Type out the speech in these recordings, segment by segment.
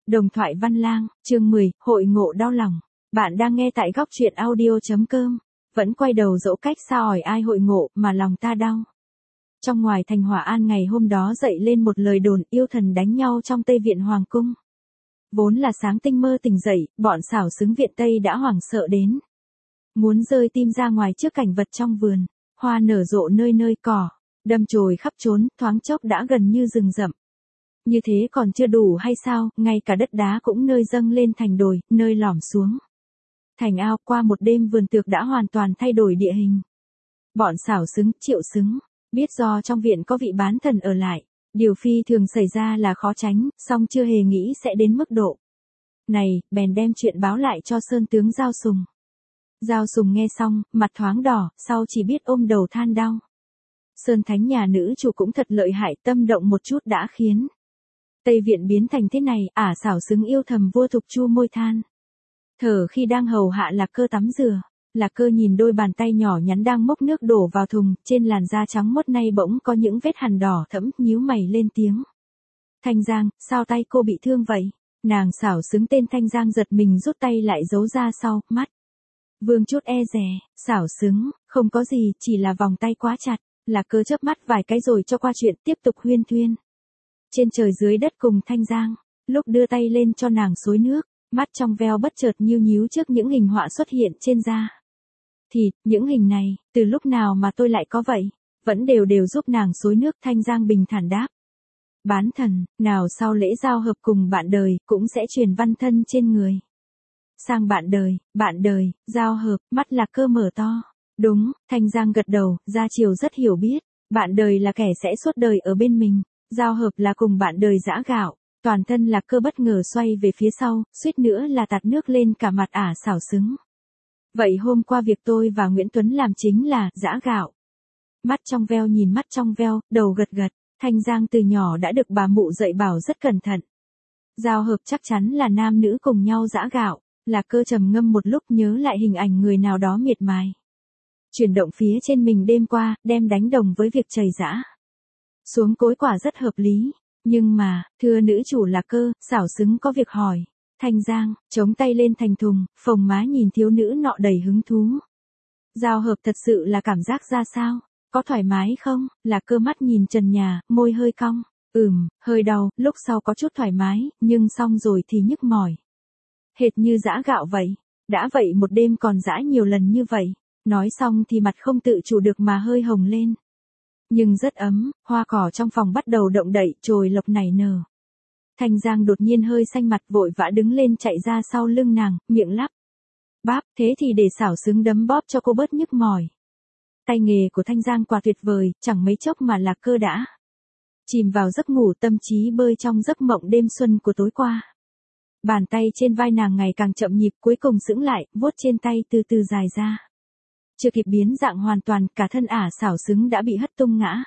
Đồng thoại Văn Lang, chương 10, hội ngộ đau lòng. Bạn đang nghe tại góc truyện audio.com. Vẫn quay đầu dỗ cách sao hỏi ai hội ngộ mà lòng ta đau. Trong ngoài thành Hòa An ngày hôm đó dậy lên một lời đồn yêu thần đánh nhau trong Tây Viện Hoàng Cung. Vốn là sáng tinh mơ tỉnh dậy, bọn xảo xứng viện Tây đã hoảng sợ đến. Muốn rơi tim ra ngoài trước cảnh vật trong vườn, hoa nở rộ nơi nơi cỏ, đâm chồi khắp trốn, thoáng chốc đã gần như rừng rậm. Như thế còn chưa đủ hay sao, ngay cả đất đá cũng nơi dâng lên thành đồi, nơi lỏm xuống thành ao. Qua một đêm vườn tược đã hoàn toàn thay đổi địa hình. Bọn xảo xứng, triệu xứng, biết do trong viện có vị bán thần ở lại, điều phi thường xảy ra là khó tránh, song chưa hề nghĩ sẽ đến mức độ này, bèn đem chuyện báo lại cho Sơn tướng Giao Sùng. Giao Sùng nghe xong, mặt thoáng đỏ, sau chỉ biết ôm đầu than đau. Sơn Thánh nhà nữ chủ cũng thật lợi hại, tâm động một chút đã khiến Tây Viện biến thành thế này. Xảo xứng yêu thầm vua Thục chu môi than thở khi đang hầu hạ Lạc Cơ tắm rửa. Lạc Cơ nhìn đôi bàn tay nhỏ nhắn đang mốc nước đổ vào thùng, trên làn da trắng muốt nay bỗng có những vết hằn đỏ thẫm, nhíu mày lên tiếng. Thanh Giang, sao tay cô bị thương vậy? Nàng xảo xứng tên Thanh Giang giật mình rút tay lại giấu ra sau, mắt vương chút e dè. Xảo xứng, không có gì, chỉ là vòng tay quá chặt. Lạc Cơ chớp mắt vài cái rồi cho qua chuyện, tiếp tục huyên thuyên. Trên trời dưới đất cùng Thanh Giang, lúc đưa tay lên cho nàng xối nước, mắt trong veo bất chợt nhíu nhíu trước những hình họa xuất hiện trên da thịt. Những hình này, từ lúc nào mà tôi lại có vậy? Vẫn đều giúp nàng xối nước. Thanh Giang bình thản đáp. Bán thần, nào sau lễ giao hợp cùng bạn đời, cũng sẽ truyền văn thân trên người sang bạn đời, giao hợp. Mắt Lạc Cơ mở to. Đúng, Thanh Giang gật đầu, gia chiều rất hiểu biết. Bạn đời là kẻ sẽ suốt đời ở bên mình, giao hợp là cùng bạn đời giã gạo. Toàn thân Lạc Cơ bất ngờ xoay về phía sau, suýt nữa là tạt nước lên cả mặt xảo xứng. Vậy hôm qua việc tôi và Nguyễn Tuấn làm chính là giã gạo. Mắt trong veo nhìn mắt trong veo, đầu gật gật. Thanh Giang từ nhỏ đã được bà mụ dạy bảo rất cẩn thận. Giao hợp chắc chắn là nam nữ cùng nhau giã gạo. Lạc Cơ trầm ngâm một lúc nhớ lại hình ảnh người nào đó miệt mài chuyển động phía trên mình đêm qua, đem đánh đồng với việc chày giã xuống cối quả rất hợp lý. Nhưng mà, thưa nữ chủ Lạc Cơ, xảo xứng có việc hỏi. Thanh Giang, chống tay lên thành thùng, phồng má nhìn thiếu nữ nọ đầy hứng thú. Giao hợp thật sự là cảm giác ra sao? Có thoải mái không? Lạc Cơ mắt nhìn trần nhà, môi hơi cong. Hơi đau, lúc sau có chút thoải mái, nhưng xong rồi thì nhức mỏi. Hệt như giã gạo vậy. Đã vậy một đêm còn giã nhiều lần như vậy. Nói xong thì mặt không tự chủ được mà hơi hồng lên. Nhưng rất ấm, hoa cỏ trong phòng bắt đầu động đậy, chồi lộc nảy nở. Thanh Giang đột nhiên hơi xanh mặt, vội vã đứng lên chạy ra sau lưng nàng, miệng lắp bắp. Thế thì để xảo xứng đấm bóp cho cô bớt nhức mỏi. Tay nghề của Thanh Giang quả tuyệt vời, chẳng mấy chốc mà Lạc Cơ đã chìm vào giấc ngủ, tâm trí bơi trong giấc mộng đêm xuân của tối qua. Bàn tay trên vai nàng ngày càng chậm nhịp, cuối cùng sững lại, vuốt trên tay từ từ dài ra. Chưa kịp biến dạng hoàn toàn, cả thân xảo xứng đã bị hất tung ngã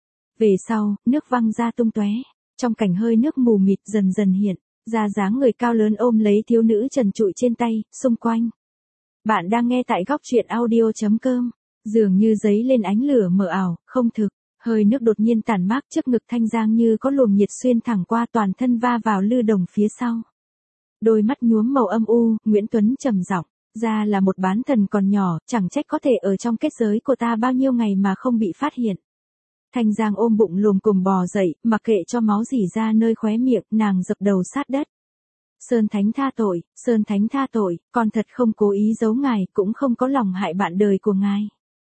về sau, nước văng ra tung tóe. Trong cảnh hơi nước mù mịt dần dần hiện ra dáng người cao lớn ôm lấy thiếu nữ trần trụi trên tay. Xung quanh, bạn đang nghe tại góc truyện audio.com. Dường như giấy lên ánh lửa mờ ảo, không thực. Hơi nước đột nhiên tản mát trước ngực Thanh Giang như có luồng nhiệt xuyên thẳng qua toàn thân va vào lư đồng phía sau. Đôi mắt nhuốm màu âm u. Nguyễn Tuấn trầm giọng. Ra là một bán thần còn nhỏ, chẳng trách có thể ở trong kết giới của ta bao nhiêu ngày mà không bị phát hiện. Thanh Giang ôm bụng lùm cùm bò dậy, mặc kệ cho máu rỉ ra nơi khóe miệng, nàng dập đầu sát đất. Sơn Thánh tha tội, Sơn Thánh tha tội, con thật không cố ý giấu ngài, cũng không có lòng hại bạn đời của ngài.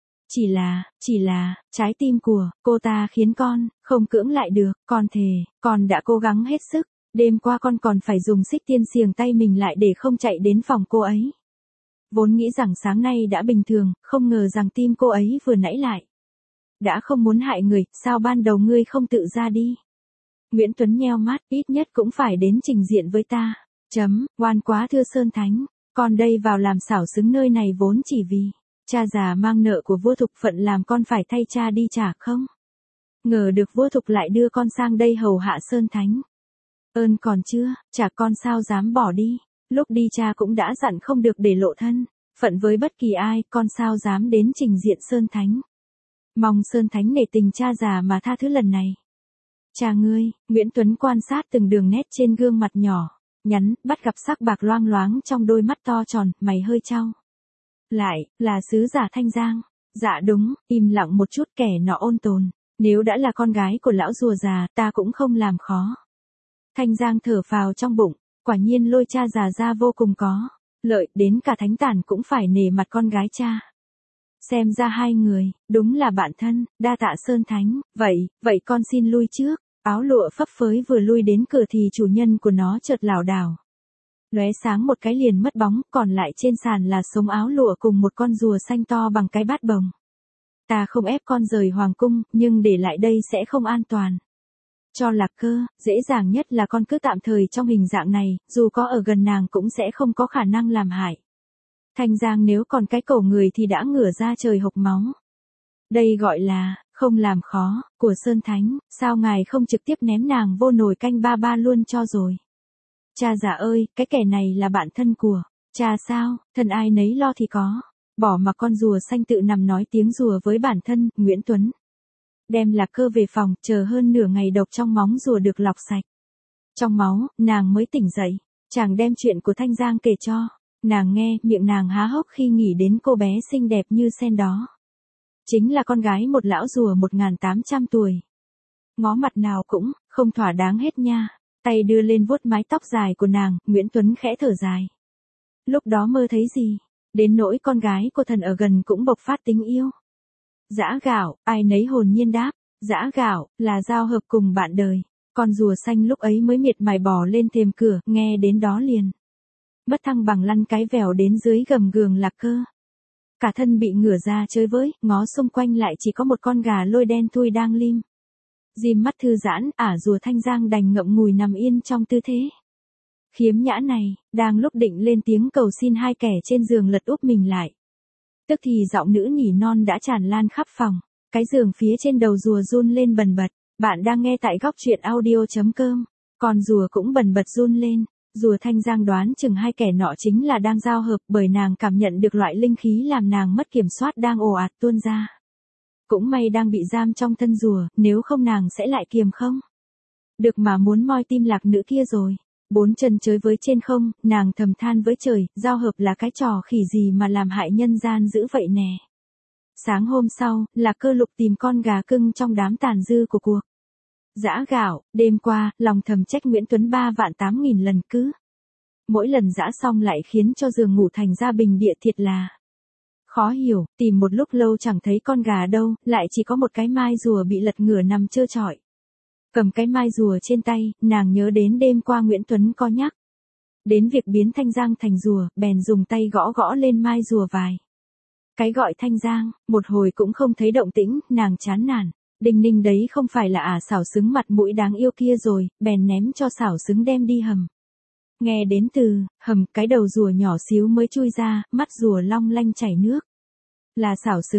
Chỉ là, trái tim của cô ta khiến con không cưỡng lại được. Con thề, con đã cố gắng hết sức. Đêm qua con còn phải dùng xích tiên xiềng tay mình lại để không chạy đến phòng cô ấy. Vốn nghĩ rằng sáng nay đã bình thường, không ngờ rằng tim cô ấy vừa nãy lại đã không muốn hại người. Sao ban đầu ngươi không tự ra đi? Nguyễn Tuấn nheo mắt, ít nhất cũng phải đến trình diện với ta. Oan quá thưa Sơn Thánh, con đây vào làm xảo xứng nơi này vốn chỉ vì cha già mang nợ của vua Thục, phận làm con phải thay cha đi trả không ngờ được vua Thục lại đưa con sang đây hầu hạ Sơn Thánh. Ơn còn chưa, chả con sao dám bỏ đi. Lúc đi cha cũng đã dặn không được để lộ thân phận với bất kỳ ai, con sao dám đến trình diện Sơn Thánh. Mong Sơn Thánh nể tình cha già mà tha thứ lần này. Cha ngươi. Nguyễn Tuấn quan sát từng đường nét trên gương mặt nhỏ nhắn, bắt gặp sắc bạc loang loáng trong đôi mắt to tròn, mày hơi chau lại, là sứ giả Thanh Giang. Dạ đúng, im lặng một chút, kẻ nọ ôn tồn. Nếu đã là con gái của lão rùa già, ta cũng không làm khó. Thanh Giang thở phào trong bụng, quả nhiên lôi cha già ra vô cùng có lợi, đến cả thánh tản cũng phải nể mặt con gái cha. Xem ra hai người, đúng là bạn thân, đa tạ Sơn Thánh, vậy con xin lui trước. Áo lụa phấp phới vừa lui đến cửa thì chủ nhân của nó chợt lảo đảo. Lóe sáng một cái liền mất bóng, còn lại trên sàn là sống áo lụa cùng một con rùa xanh to bằng cái bát bồng. Ta không ép con rời hoàng cung, nhưng để lại đây sẽ không an toàn. Cho Lạc Cơ, dễ dàng nhất là con cứ tạm thời trong hình dạng này, dù có ở gần nàng cũng sẽ không có khả năng làm hại. Thanh Giang nếu còn cái cổ người thì đã ngửa ra trời hộc máu. Đây gọi là, không làm khó, của Sơn Thánh, sao ngài không trực tiếp ném nàng vô nồi canh ba ba luôn cho rồi. Cha già ơi, cái kẻ này là bạn thân của cha sao, thân ai nấy lo thì có. Bỏ mà con rùa xanh tự nằm nói tiếng rùa với bản thân, Nguyễn Tuấn. Đem Lạc Cơ về phòng, chờ hơn nửa ngày độc trong móng rùa được lọc sạch. Trong máu, nàng mới tỉnh dậy. Chàng đem chuyện của Thanh Giang kể cho. Nàng nghe, miệng nàng há hốc khi nghĩ đến cô bé xinh đẹp như sen đó. Chính là con gái một lão rùa 1800 tuổi. Ngó mặt nào cũng, không thỏa đáng hết nha. Tay đưa lên vuốt mái tóc dài của nàng, Nguyễn Tuấn khẽ thở dài. Lúc đó mơ thấy gì? Đến nỗi con gái của thần ở gần cũng bộc phát tình yêu. Dã Gạo, ai nấy hồn nhiên đáp. Dã Gạo, là giao hợp cùng bạn đời. Con rùa xanh lúc ấy mới miệt mài bò lên thềm cửa, nghe đến đó liền. Bất thăng bằng lăn cái vèo đến dưới gầm giường Lạc Cơ. Cả thân bị ngửa ra chơi với, ngó xung quanh lại chỉ có một con gà lôi đen thui đang lim. Dim mắt thư giãn, rùa Thanh Giang đành ngậm ngùi nằm yên trong tư thế khiếm nhã này, đang lúc định lên tiếng cầu xin hai kẻ trên giường lật úp mình lại. Tức thì giọng nữ nỉ non đã tràn lan khắp phòng, cái giường phía trên đầu rùa run lên bần bật. Bạn đang nghe tại góc truyện audio.com, con rùa cũng bần bật run lên. Rùa Thanh Giang đoán chừng hai kẻ nọ chính là đang giao hợp, bởi nàng cảm nhận được loại linh khí làm nàng mất kiểm soát đang ồ ạt tuôn ra. Cũng may đang bị giam trong thân rùa, nếu không nàng sẽ lại kiềm không được mà muốn moi tim lạc nữ kia rồi. Bốn chân chới với trên không, nàng thầm than với trời, giao hợp là cái trò khỉ gì mà làm hại nhân gian dữ vậy nè. Sáng hôm sau, Lạc Cơ lục tìm con gà cưng trong đám tàn dư của cuộc Dã Gạo. Đêm qua, lòng thầm trách Nguyễn Tuấn 38000 lần cứ. Mỗi lần dã xong lại khiến cho giường ngủ thành ra bình địa, thiệt là khó hiểu. Tìm một lúc lâu chẳng thấy con gà đâu, lại chỉ có một cái mai rùa bị lật ngửa nằm trơ trọi. Cầm cái mai rùa trên tay, nàng nhớ đến đêm qua Nguyễn Tuấn có nhắc đến việc biến Thanh Giang thành rùa, bèn dùng tay gõ gõ lên mai rùa vài cái gọi Thanh Giang, một hồi cũng không thấy động tĩnh, nàng chán nản. Đinh ninh đấy không phải là xảo xứng mặt mũi đáng yêu kia rồi, bèn ném cho xảo xứng đem đi hầm. Nghe đến từ hầm, cái đầu rùa nhỏ xíu mới chui ra, mắt rùa long lanh chảy nước. Là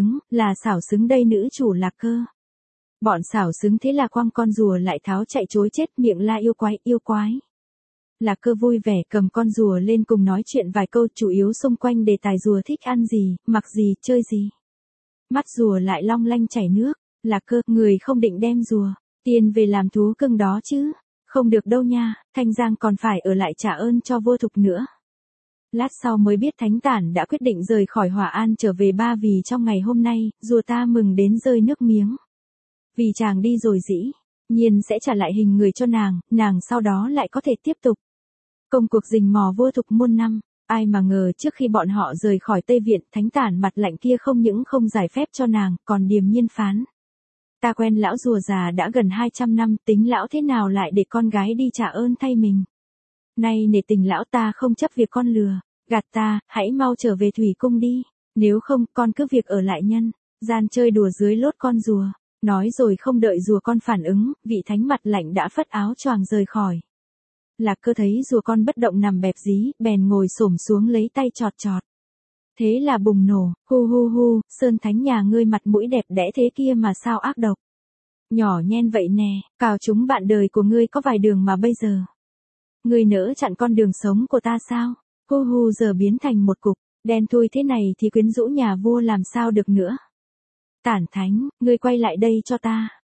xảo xứng đây nữ chủ Lạc Cơ. Bọn xảo xứng thế là quăng con rùa lại tháo chạy chối chết, miệng la yêu quái, yêu quái. Lạc Cơ vui vẻ cầm con rùa lên cùng nói chuyện vài câu, chủ yếu xung quanh đề tài rùa thích ăn gì, mặc gì, chơi gì. Mắt rùa lại long lanh chảy nước. Lạc Cơ, người không định đem rùa tiên về làm thú cưng đó chứ? Không được đâu nha, Thanh Giang còn phải ở lại trả ơn cho vua Thục nữa. Lát sau mới biết Thánh Tản đã quyết định rời khỏi Hỏa An trở về Ba Vì trong ngày hôm nay, rùa ta mừng đến rơi nước miếng. Vì chàng đi rồi dĩ nhiên sẽ trả lại hình người cho nàng sau đó lại có thể tiếp tục công cuộc rình mò vua Thục muôn năm. Ai mà ngờ trước khi bọn họ rời khỏi Tây Viện, Thánh Tản mặt lạnh kia không những không giải phép cho nàng, còn điềm nhiên phán. Ta quen lão rùa già đã gần 200 năm, tính lão thế nào lại để con gái đi trả ơn thay mình. Nay nể tình lão ta không chấp việc con lừa gạt ta, hãy mau trở về thủy cung đi, nếu không con cứ việc ở lại nhân gian chơi đùa dưới lốt con rùa. Nói rồi không đợi rùa con phản ứng, vị thánh mặt lạnh đã phất áo choàng rời khỏi. Lạc Cơ thấy rùa con bất động nằm bẹp dí, bèn ngồi xổm xuống lấy tay chọt chọt. Thế là bùng nổ, hu hu hu, Sơn Thánh nhà ngươi mặt mũi đẹp đẽ thế kia mà sao ác độc. Nhỏ nhen vậy nè, cào chúng bạn đời của ngươi có vài đường mà bây giờ. Ngươi nỡ chặn con đường sống của ta sao? Hu hu giờ biến thành một cục đen thui thế này thì quyến rũ nhà vua làm sao được nữa. Tản Thánh, ngươi quay lại đây cho ta.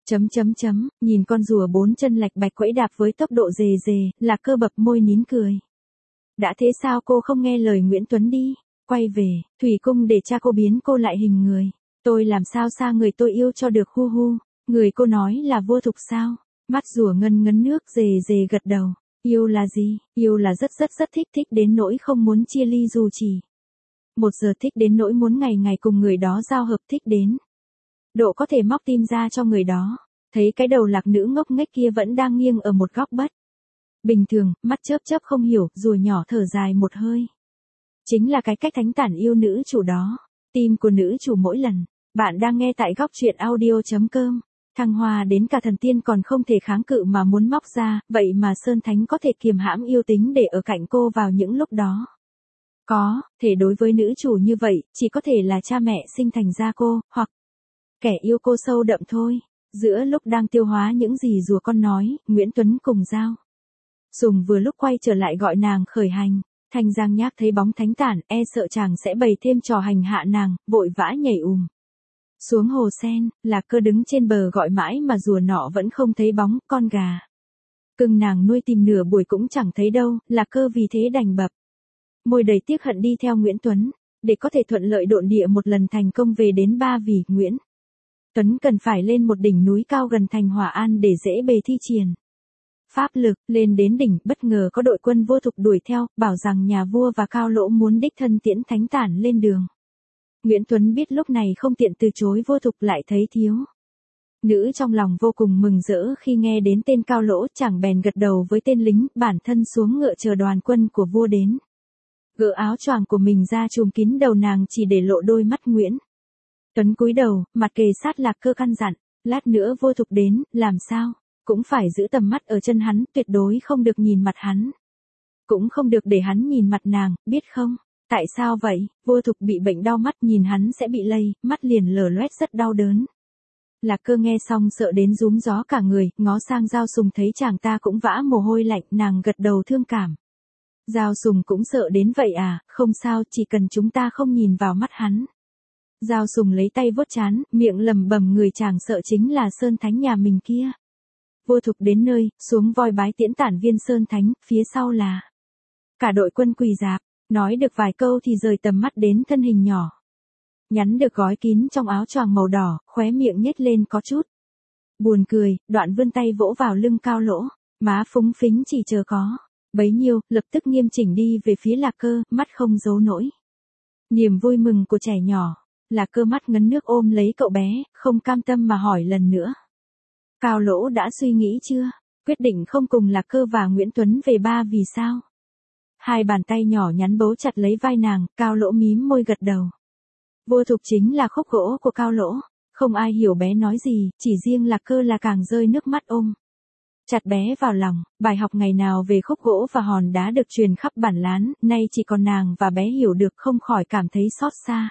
Nhìn con rùa 4 chân lạch bạch quẫy đạp với tốc độ rề rề, Lạc Cơ bập môi nín cười. Đã thế sao cô không nghe lời Nguyễn Tuấn đi, quay về, thủy cung để cha cô biến cô lại hình người. Tôi làm sao xa người tôi yêu cho được hu hu, người cô nói là Vô Thục sao? Mắt rùa ngân ngấn nước rề rề gật đầu. Yêu là gì? Yêu là rất thích đến nỗi không muốn chia ly dù chỉ 1 giờ, thích đến nỗi muốn ngày ngày cùng người đó giao hợp, thích đến độ có thể móc tim ra cho người đó. Thấy cái đầu lạc nữ ngốc nghếch kia vẫn đang nghiêng ở một góc bất bình thường, mắt chớp không hiểu, rùa nhỏ thở dài một hơi. Chính là cái cách thánh tản yêu nữ chủ đó. Tim của nữ chủ mỗi lần. Bạn đang nghe tại góc truyện audio.com. Thăng hoa đến cả thần tiên còn không thể kháng cự mà muốn móc ra, vậy mà Sơn Thánh có thể kiềm hãm yêu tính để ở cạnh cô vào những lúc đó. Có thể đối với nữ chủ như vậy, chỉ có thể là cha mẹ sinh thành ra cô, hoặc kẻ yêu cô sâu đậm thôi. Giữa lúc đang tiêu hóa những gì rùa con nói, Nguyễn Tuấn cùng Giao Sùng vừa lúc quay trở lại gọi nàng khởi hành. Thanh Giang Nhác thấy bóng thánh tản, e sợ chàng sẽ bày thêm trò hành hạ nàng, vội vã nhảy xuống hồ sen. Lạc Cơ đứng trên bờ gọi mãi mà rùa nọ vẫn không thấy bóng. Con gà cưng nàng nuôi tìm nửa buổi cũng chẳng thấy đâu. Lạc Cơ vì thế đành bập môi đầy tiếc hận đi theo Nguyễn Tuấn, để có thể thuận lợi độn địa một lần thành công về đến Ba Vì. Nguyễn Tuấn cần phải lên một đỉnh núi cao gần thành Hòa An để dễ bề thi triển pháp lực. Lên đến đỉnh, bất ngờ có đội quân Vô Thục đuổi theo, bảo rằng nhà vua và Cao Lỗ muốn đích thân tiễn thánh tản lên đường. Nguyễn Tuấn biết lúc này không tiện từ chối Vô Thục, lại thấy thiếu nữ trong lòng vô cùng mừng rỡ khi nghe đến tên Cao Lỗ, chàng bèn gật đầu với tên lính, bản thân xuống ngựa chờ đoàn quân của vua đến. Gỡ áo choàng của mình ra trùm kín đầu nàng chỉ để lộ đôi mắt. Nguyễn Tuấn cúi đầu, mặt kề sát Lạc Cơ căn dặn, lát nữa Vô Thục đến, làm sao cũng phải giữ tầm mắt ở chân hắn, tuyệt đối không được nhìn mặt hắn. Cũng không được để hắn nhìn mặt nàng, biết không? Tại sao vậy? Vô Thục bị bệnh đau mắt, nhìn hắn sẽ bị lây, mắt liền lở loét rất đau đớn. Lạc Cơ nghe xong sợ đến rúm gió cả người, ngó sang Giao Sùng thấy chàng ta cũng vã mồ hôi lạnh, nàng gật đầu thương cảm. Giao Sùng cũng sợ đến vậy à? Không sao, chỉ cần chúng ta không nhìn vào mắt hắn. Giao Sùng lấy tay vuốt trán, miệng lẩm bẩm, người chàng sợ chính là Sơn Thánh nhà mình kia. Vô Thục đến nơi, xuống voi bái tiễn tản viên Sơn Thánh, phía sau là cả đội quân quỳ rạp. Nói được vài câu thì rời tầm mắt đến thân hình nhỏ nhắn được gói kín trong áo choàng màu đỏ, khóe miệng nhếch lên có chút buồn cười, đoạn vươn tay vỗ vào lưng Cao Lỗ, má phúng phính chỉ chờ có bấy nhiêu, lập tức nghiêm chỉnh đi về phía Lạc Cơ, mắt không giấu nổi niềm vui mừng của trẻ nhỏ. Lạc Cơ mắt ngấn nước ôm lấy cậu bé, không cam tâm mà hỏi lần nữa. Cao Lỗ đã suy nghĩ chưa? Quyết định không cùng Lạc Cơ và Nguyễn Tuấn về Ba Vì sao? Hai bàn tay nhỏ nhắn bấu chặt lấy vai nàng, Cao Lỗ mím môi gật đầu. Vô Thục chính là khúc gỗ của Cao Lỗ, không ai hiểu bé nói gì, chỉ riêng Lạc Cơ là càng rơi nước mắt ôm chặt bé vào lòng. Bài học ngày nào về khúc gỗ và hòn đá được truyền khắp bản lán, nay chỉ còn nàng và bé hiểu được, không khỏi cảm thấy xót xa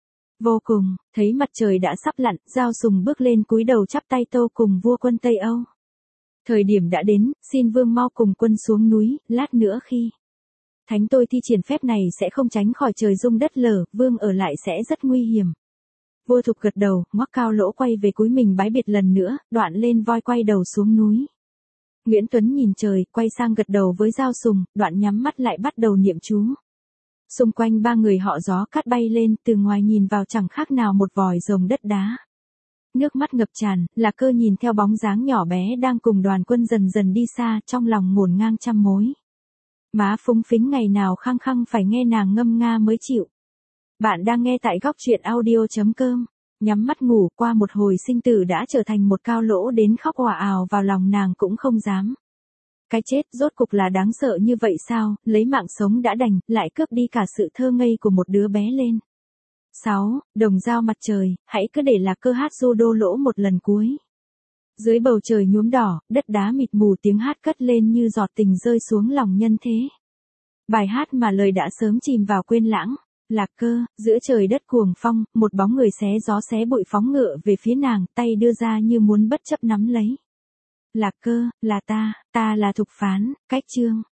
vô cùng. Thấy mặt trời đã sắp lặn, Giao Sùng bước lên cúi đầu chắp tay tâu cùng vua quân Tây Âu. Thời điểm đã đến, xin vương mau cùng quân xuống núi, lát nữa khi thánh tôi thi triển phép này sẽ không tránh khỏi trời rung đất lở, vương ở lại sẽ rất nguy hiểm. Vô Thục gật đầu, ngoắc Cao Lỗ quay về cúi mình bái biệt lần nữa, đoạn lên voi quay đầu xuống núi. Nguyễn Tuấn nhìn trời, quay sang gật đầu với Giao Sùng, đoạn nhắm mắt lại bắt đầu niệm chú. Xung quanh ba người họ gió cát bay lên, từ ngoài nhìn vào chẳng khác nào một vòi rồng đất đá. Nước mắt ngập tràn, Lạc Cơ nhìn theo bóng dáng nhỏ bé đang cùng đoàn quân dần dần đi xa, trong lòng ngổn ngang trăm mối. Má phúng phính ngày nào khăng khăng phải nghe nàng ngâm nga mới chịu. Bạn đang nghe tại góc truyện audio.com. Nhắm mắt ngủ, qua một hồi sinh tử đã trở thành một Cao Lỗ đến khóc òa ào vào lòng nàng cũng không dám. Cái chết rốt cục là đáng sợ như vậy sao, lấy mạng sống đã đành, lại cướp đi cả sự thơ ngây của một đứa bé lên. 6. Đồng dao mặt trời, hãy cứ để Lạc Cơ hát du đô lỗ một lần cuối. Dưới bầu trời nhuốm đỏ, đất đá mịt mù, tiếng hát cất lên như giọt tình rơi xuống lòng nhân thế. Bài hát mà lời đã sớm chìm vào quên lãng. Lạc Cơ, giữa trời đất cuồng phong, một bóng người xé gió xé bụi phóng ngựa về phía nàng, tay đưa ra như muốn bất chấp nắm lấy. Lạc Cơ, là ta là Thục Phán, cách chương.